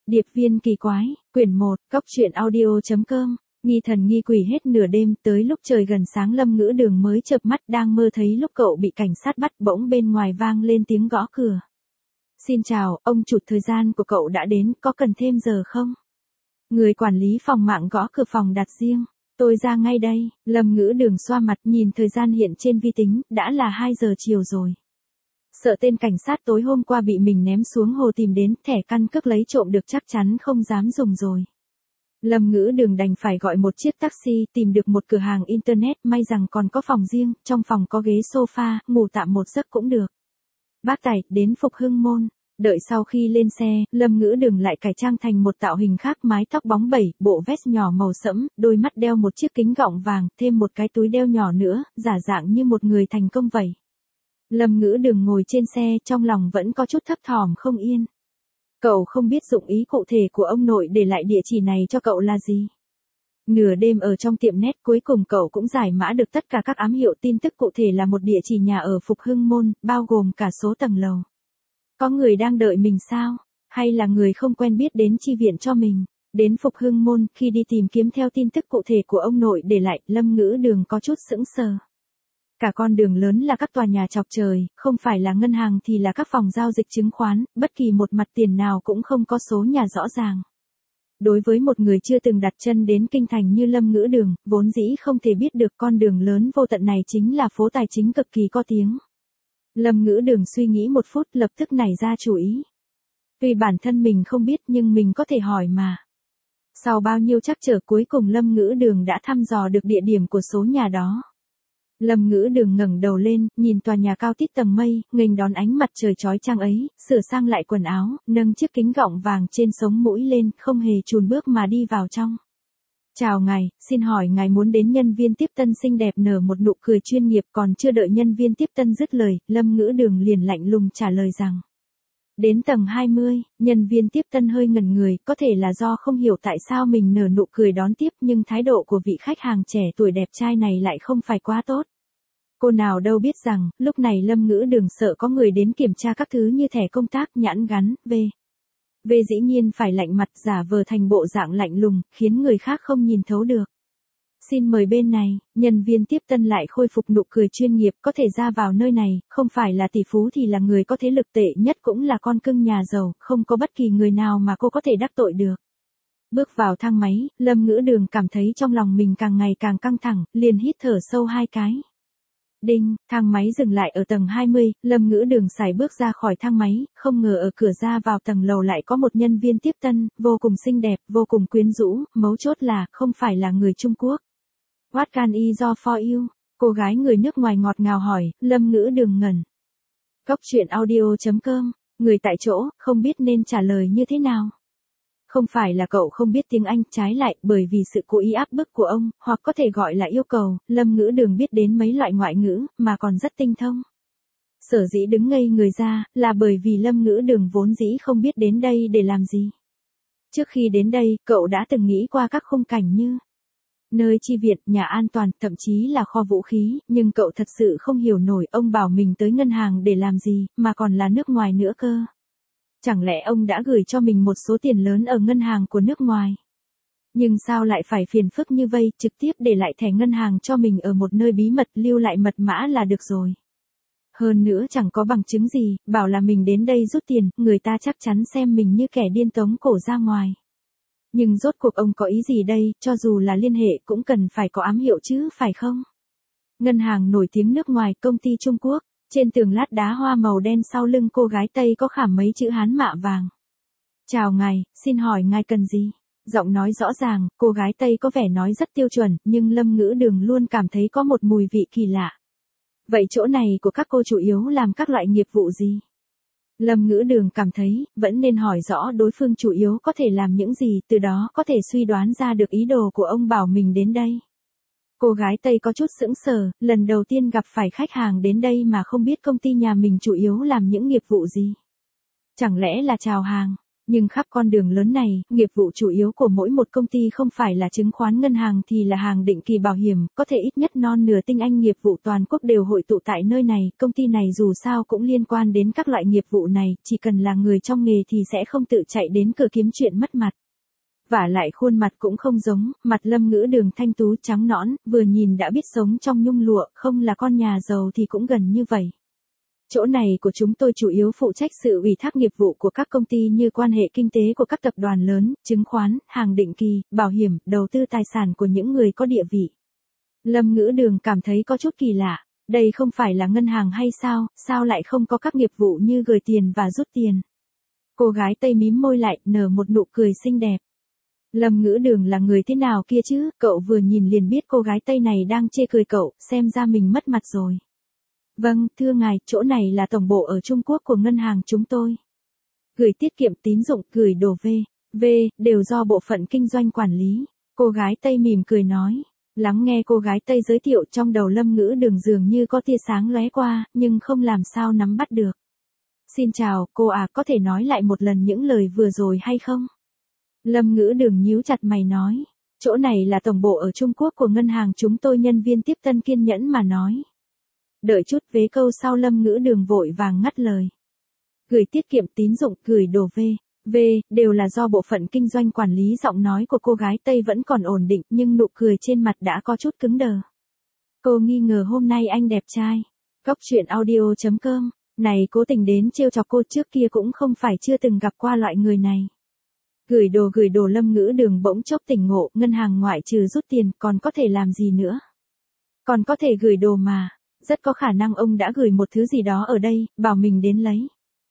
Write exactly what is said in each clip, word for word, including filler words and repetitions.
Điệp viên kỳ quái, quyển một, cốc truyện audio.com, nghi thần nghi quỷ hết nửa đêm, tới lúc trời gần sáng Lâm Ngữ Đường mới chợp mắt đang mơ thấy lúc cậu bị cảnh sát bắt, bỗng bên ngoài vang lên tiếng gõ cửa. Xin chào, ông chủ, thời gian của cậu đã đến, có cần thêm giờ không? Người quản lý phòng mạng gõ cửa phòng đặt riêng. Tôi ra ngay đây. Lâm Ngữ Đường xoa mặt nhìn thời gian hiện trên vi tính, đã là hai giờ chiều rồi. Sợ tên cảnh sát tối hôm qua bị mình ném xuống hồ tìm đến, thẻ căn cước lấy trộm được chắc chắn không dám dùng rồi. Lâm Ngữ Đường đành phải gọi một chiếc taxi, tìm được một cửa hàng internet, may rằng còn có phòng riêng, trong phòng có ghế sofa, ngủ tạm một giấc cũng được. Bác Tài, đến Phục Hưng Môn. Đợi sau khi lên xe, Lâm Ngữ Đường lại cải trang thành một tạo hình khác, mái tóc bóng bẩy, bộ vest nhỏ màu sẫm, đôi mắt đeo một chiếc kính gọng vàng, thêm một cái túi đeo nhỏ nữa, giả dạng như một người thành công vậy. Lâm Ngữ Đường ngồi trên xe, trong lòng vẫn có chút thấp thỏm không yên. Cậu không biết dụng ý cụ thể của ông nội để lại địa chỉ này cho cậu là gì. Nửa đêm ở trong tiệm net, cuối cùng cậu cũng giải mã được tất cả các ám hiệu, tin tức cụ thể là một địa chỉ nhà ở Phục Hưng Môn, bao gồm cả số tầng lầu. Có người đang đợi mình sao? Hay là người không quen biết đến chi viện cho mình? Đến Phục Hưng Môn, khi đi tìm kiếm theo tin tức cụ thể của ông nội để lại, Lâm Ngữ Đường có chút sững sờ. Cả con đường lớn là các tòa nhà chọc trời, không phải là ngân hàng thì là các phòng giao dịch chứng khoán, bất kỳ một mặt tiền nào cũng không có số nhà rõ ràng. Đối với một người chưa từng đặt chân đến kinh thành như Lâm Ngữ Đường, vốn dĩ không thể biết được con đường lớn vô tận này chính là phố tài chính cực kỳ có tiếng. Lâm Ngữ Đường suy nghĩ một phút, lập tức nảy ra chủ ý. Tuy bản thân mình không biết nhưng mình có thể hỏi mà. Sau bao nhiêu trắc trở, cuối cùng Lâm Ngữ Đường đã thăm dò được địa điểm của số nhà đó. Lâm Ngữ Đường ngẩng đầu lên, nhìn tòa nhà cao tít tầng mây, nghênh đón ánh mặt trời chói chang ấy, sửa sang lại quần áo, nâng chiếc kính gọng vàng trên sống mũi lên, không hề chùn bước mà đi vào trong. Chào ngài, xin hỏi ngài muốn đến nhân viên tiếp tân xinh đẹp nở một nụ cười chuyên nghiệp. Còn chưa đợi nhân viên tiếp tân dứt lời, Lâm Ngữ Đường liền lạnh lùng trả lời rằng. Đến tầng hai mươi, nhân viên tiếp tân hơi ngẩn người, có thể là do không hiểu tại sao mình nở nụ cười đón tiếp, nhưng thái độ của vị khách hàng trẻ tuổi đẹp trai này lại không phải quá tốt. Cô nào đâu biết rằng, lúc này Lâm Ngữ Đường sợ có người đến kiểm tra các thứ như thẻ công tác, nhãn gắn, về. Về dĩ nhiên phải lạnh mặt, giả vờ thành bộ dạng lạnh lùng, khiến người khác không nhìn thấu được. Xin mời bên này, nhân viên tiếp tân lại khôi phục nụ cười chuyên nghiệp, có thể ra vào nơi này, không phải là tỷ phú thì là người có thế lực, tệ nhất cũng là con cưng nhà giàu, không có bất kỳ người nào mà cô có thể đắc tội được. Bước vào thang máy, Lâm Ngữ Đường cảm thấy trong lòng mình càng ngày càng căng thẳng, liền hít thở sâu hai cái. Đinh, thang máy dừng lại ở tầng hai mươi, Lâm Ngữ Đường sải bước ra khỏi thang máy, không ngờ ở cửa ra vào tầng lầu lại có một nhân viên tiếp tân, vô cùng xinh đẹp, vô cùng quyến rũ, mấu chốt là, không phải là người Trung Quốc. What can I do for you? Cô gái người nước ngoài ngọt ngào hỏi, Lâm Ngữ Đường ngẩn. Cốc truyện audio.com, người tại chỗ, không biết nên trả lời như thế nào. Không phải là cậu không biết tiếng Anh, trái lại, bởi vì sự cố ý áp bức của ông, hoặc có thể gọi là yêu cầu, Lâm Ngữ Đường biết đến mấy loại ngoại ngữ, mà còn rất tinh thông. Sở dĩ đứng ngây người ra, là bởi vì Lâm Ngữ Đường vốn dĩ không biết đến đây để làm gì. Trước khi đến đây, cậu đã từng nghĩ qua các khung cảnh như nơi chi viện, nhà an toàn, thậm chí là kho vũ khí, nhưng cậu thật sự không hiểu nổi ông bảo mình tới ngân hàng để làm gì, mà còn là nước ngoài nữa cơ. Chẳng lẽ ông đã gửi cho mình một số tiền lớn ở ngân hàng của nước ngoài? Nhưng sao lại phải phiền phức như vây, trực tiếp để lại thẻ ngân hàng cho mình ở một nơi bí mật, lưu lại mật mã là được rồi. Hơn nữa chẳng có bằng chứng gì, bảo là mình đến đây rút tiền, người ta chắc chắn xem mình như kẻ điên tống cổ ra ngoài. Nhưng rốt cuộc ông có ý gì đây, cho dù là liên hệ cũng cần phải có ám hiệu chứ, phải không? Ngân hàng nổi tiếng nước ngoài, công ty Trung Quốc. Trên tường lát đá hoa màu đen, sau lưng cô gái Tây có khảm mấy chữ Hán mạ vàng. Chào ngài, xin hỏi ngài cần gì? Giọng nói rõ ràng, cô gái Tây có vẻ nói rất tiêu chuẩn, nhưng Lâm Ngữ Đường luôn cảm thấy có một mùi vị kỳ lạ. Vậy chỗ này của các cô chủ yếu làm các loại nghiệp vụ gì? Lâm Ngữ Đường cảm thấy, vẫn nên hỏi rõ đối phương chủ yếu có thể làm những gì, từ đó có thể suy đoán ra được ý đồ của ông bảo mình đến đây. Cô gái Tây có chút sững sờ, lần đầu tiên gặp phải khách hàng đến đây mà không biết công ty nhà mình chủ yếu làm những nghiệp vụ gì. Chẳng lẽ là chào hàng? Nhưng khắp con đường lớn này, nghiệp vụ chủ yếu của mỗi một công ty không phải là chứng khoán ngân hàng thì là hàng định kỳ bảo hiểm, có thể ít nhất non nửa tinh anh nghiệp vụ toàn quốc đều hội tụ tại nơi này, công ty này dù sao cũng liên quan đến các loại nghiệp vụ này, chỉ cần là người trong nghề thì sẽ không tự chạy đến cửa kiếm chuyện mất mặt. Vả lại khuôn mặt cũng không giống, mặt Lâm Ngữ Đường thanh tú trắng nõn, vừa nhìn đã biết sống trong nhung lụa, không là con nhà giàu thì cũng gần như vậy. Chỗ này của chúng tôi chủ yếu phụ trách sự ủy thác nghiệp vụ của các công ty như quan hệ kinh tế của các tập đoàn lớn, chứng khoán, hàng định kỳ, bảo hiểm, đầu tư tài sản của những người có địa vị. Lâm Ngữ Đường cảm thấy có chút kỳ lạ, đây không phải là ngân hàng hay sao, sao lại không có các nghiệp vụ như gửi tiền và rút tiền. Cô gái Tây mím môi lại, nở một nụ cười xinh đẹp. Lâm Ngữ Đường là người thế nào kia chứ, cậu vừa nhìn liền biết cô gái Tây này đang chê cười cậu, xem ra mình mất mặt rồi. Vâng, thưa ngài, chỗ này là tổng bộ ở Trung Quốc của ngân hàng chúng tôi. Gửi tiết kiệm tín dụng, gửi đồ V, V, đều do bộ phận kinh doanh quản lý. Cô gái Tây mỉm cười nói. Lắng nghe cô gái Tây giới thiệu trong đầu Lâm Ngữ Đường dường như có tia sáng lóe qua, nhưng không làm sao nắm bắt được. Xin chào, cô à, có thể nói lại một lần những lời vừa rồi hay không? Lâm Ngữ Đường nhíu chặt mày nói. Chỗ này là tổng bộ ở Trung Quốc của ngân hàng chúng tôi, nhân viên tiếp tân kiên nhẫn mà nói. Đợi chút, vế câu sau Lâm Ngữ Đường vội vàng ngắt lời. Gửi tiết kiệm tín dụng, gửi đồ V, V, đều là do bộ phận kinh doanh quản lý. Giọng nói của cô gái Tây vẫn còn ổn định nhưng nụ cười trên mặt đã có chút cứng đờ. Cô nghi ngờ hôm nay anh đẹp trai. Cóc truyện audio chấm com, này cố tình đến trêu chọc cô, trước kia cũng không phải chưa từng gặp qua loại người này. Gửi đồ gửi đồ Lâm Ngữ Đường bỗng chốc tỉnh ngộ, ngân hàng ngoại trừ rút tiền còn có thể làm gì nữa. Còn có thể gửi đồ mà. Rất có khả năng ông đã gửi một thứ gì đó ở đây, bảo mình đến lấy.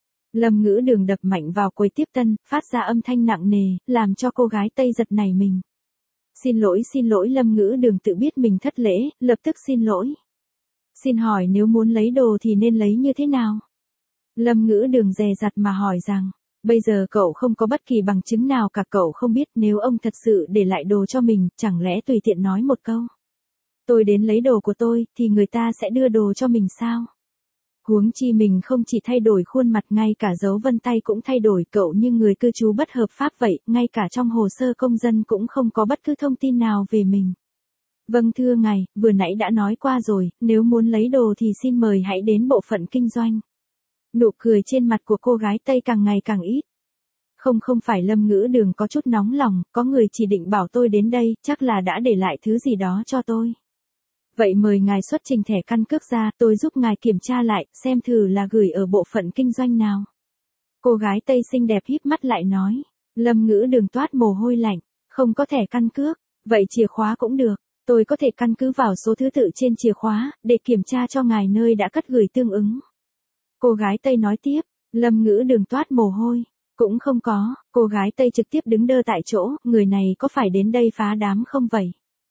Lâm Ngữ Đường đập mạnh vào quầy tiếp tân, phát ra âm thanh nặng nề, làm cho cô gái Tây giật nảy mình. Xin lỗi xin lỗi Lâm Ngữ Đường tự biết mình thất lễ, lập tức xin lỗi. Xin hỏi nếu muốn lấy đồ thì nên lấy như thế nào? Lâm Ngữ Đường dè dặt mà hỏi rằng, bây giờ cậu không có bất kỳ bằng chứng nào cả, cậu không biết nếu ông thật sự để lại đồ cho mình, chẳng lẽ tùy tiện nói một câu. Tôi đến lấy đồ của tôi, thì người ta sẽ đưa đồ cho mình sao? Huống chi mình không chỉ thay đổi khuôn mặt, ngay cả dấu vân tay cũng thay đổi, cậu như người cư trú bất hợp pháp vậy, ngay cả trong hồ sơ công dân cũng không có bất cứ thông tin nào về mình. Vâng thưa ngài, vừa nãy đã nói qua rồi, nếu muốn lấy đồ thì xin mời hãy đến bộ phận kinh doanh. Nụ cười trên mặt của cô gái Tây càng ngày càng ít. Không không phải Lâm Ngữ Đường có chút nóng lòng, có người chỉ định bảo tôi đến đây, chắc là đã để lại thứ gì đó cho tôi. Vậy mời ngài xuất trình thẻ căn cước ra, tôi giúp ngài kiểm tra lại, xem thử là gửi ở bộ phận kinh doanh nào. Cô gái Tây xinh đẹp híp mắt lại nói. Lâm Ngữ Đường toát mồ hôi lạnh, không có thẻ căn cước, vậy chìa khóa cũng được, tôi có thể căn cứ vào số thứ tự trên chìa khóa, để kiểm tra cho ngài nơi đã cất gửi tương ứng. Cô gái Tây nói tiếp, Lâm Ngữ Đường toát mồ hôi, cũng không có, cô gái Tây trực tiếp đứng đơ tại chỗ, người này có phải đến đây phá đám không vậy?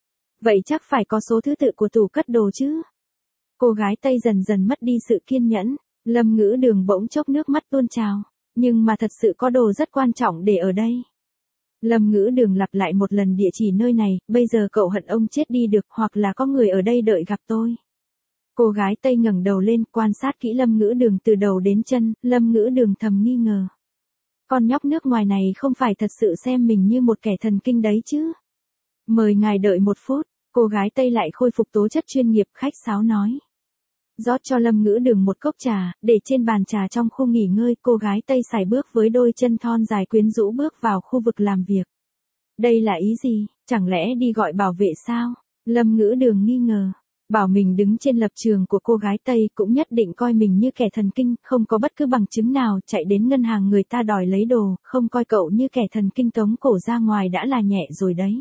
Vậy chắc phải có số thứ tự của tủ cất đồ chứ. Cô gái Tây dần dần mất đi sự kiên nhẫn, Lâm Ngữ Đường bỗng chốc nước mắt tuôn trào, nhưng mà thật sự có đồ rất quan trọng để ở đây. Lâm Ngữ Đường lặp lại một lần địa chỉ nơi này, bây giờ cậu hận ông chết đi được, hoặc là có người ở đây đợi gặp tôi. Cô gái Tây ngẩng đầu lên, quan sát kỹ Lâm Ngữ Đường từ đầu đến chân, Lâm Ngữ Đường thầm nghi ngờ. Con nhóc nước ngoài này không phải thật sự xem mình như một kẻ thần kinh đấy chứ. Mời ngài đợi một phút, cô gái Tây lại khôi phục tố chất chuyên nghiệp, khách sáo nói. Rót cho Lâm Ngữ Đường một cốc trà, để trên bàn trà trong khu nghỉ ngơi, cô gái Tây sải bước với đôi chân thon dài quyến rũ bước vào khu vực làm việc. Đây là ý gì, chẳng lẽ đi gọi bảo vệ sao? Lâm Ngữ Đường nghi ngờ. Bảo mình đứng trên lập trường của cô gái Tây cũng nhất định coi mình như kẻ thần kinh, không có bất cứ bằng chứng nào, chạy đến ngân hàng người ta đòi lấy đồ, không coi cậu như kẻ thần kinh tống cổ ra ngoài đã là nhẹ rồi đấy.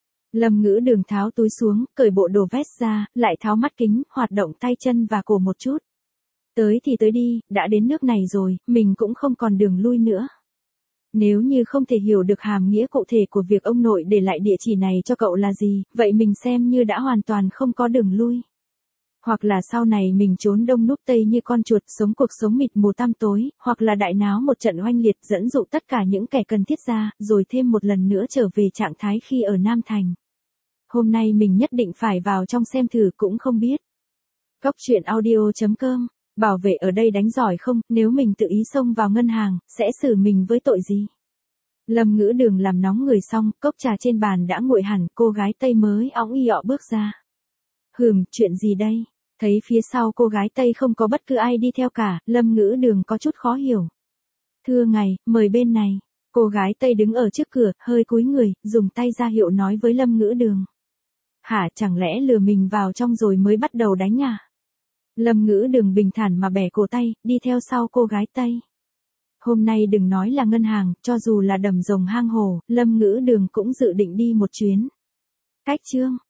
Lâm Ngữ Đường tháo túi xuống, cởi bộ đồ vest ra, lại tháo mắt kính, hoạt động tay chân và cổ một chút. Tới thì tới đi, đã đến nước này rồi, mình cũng không còn đường lui nữa. Nếu như không thể hiểu được hàm nghĩa cụ thể của việc ông nội để lại địa chỉ này cho cậu là gì, vậy mình xem như đã hoàn toàn không có đường lui. Hoặc là sau này mình trốn đông núp tây như con chuột, sống cuộc sống mịt mù tăm tối, hoặc là đại náo một trận oanh liệt, dẫn dụ tất cả những kẻ cần thiết ra, rồi thêm một lần nữa trở về trạng thái khi ở Nam Thành. Hôm nay mình nhất định phải vào trong xem thử cũng không biết. Cóc truyện audio chấm com, bảo vệ ở đây đánh giỏi không, nếu mình tự ý xông vào ngân hàng, sẽ xử mình với tội gì? Lâm Ngữ Đường làm nóng người xong, cốc trà trên bàn đã nguội hẳn, cô gái Tây mới õng y ọ bước ra. Hừm, chuyện gì đây? Thấy phía sau cô gái Tây không có bất cứ ai đi theo cả, Lâm Ngữ Đường có chút khó hiểu. Thưa ngài, mời bên này. Cô gái Tây đứng ở trước cửa, hơi cúi người, dùng tay ra hiệu nói với Lâm Ngữ Đường. Hả, chẳng lẽ lừa mình vào trong rồi mới bắt đầu đánh à? Lâm Ngữ Đường bình thản mà bẻ cổ tay, đi theo sau cô gái Tây. Hôm nay đừng nói là ngân hàng, cho dù là đầm rồng hang hồ, Lâm Ngữ Đường cũng dự định đi một chuyến. Cách chương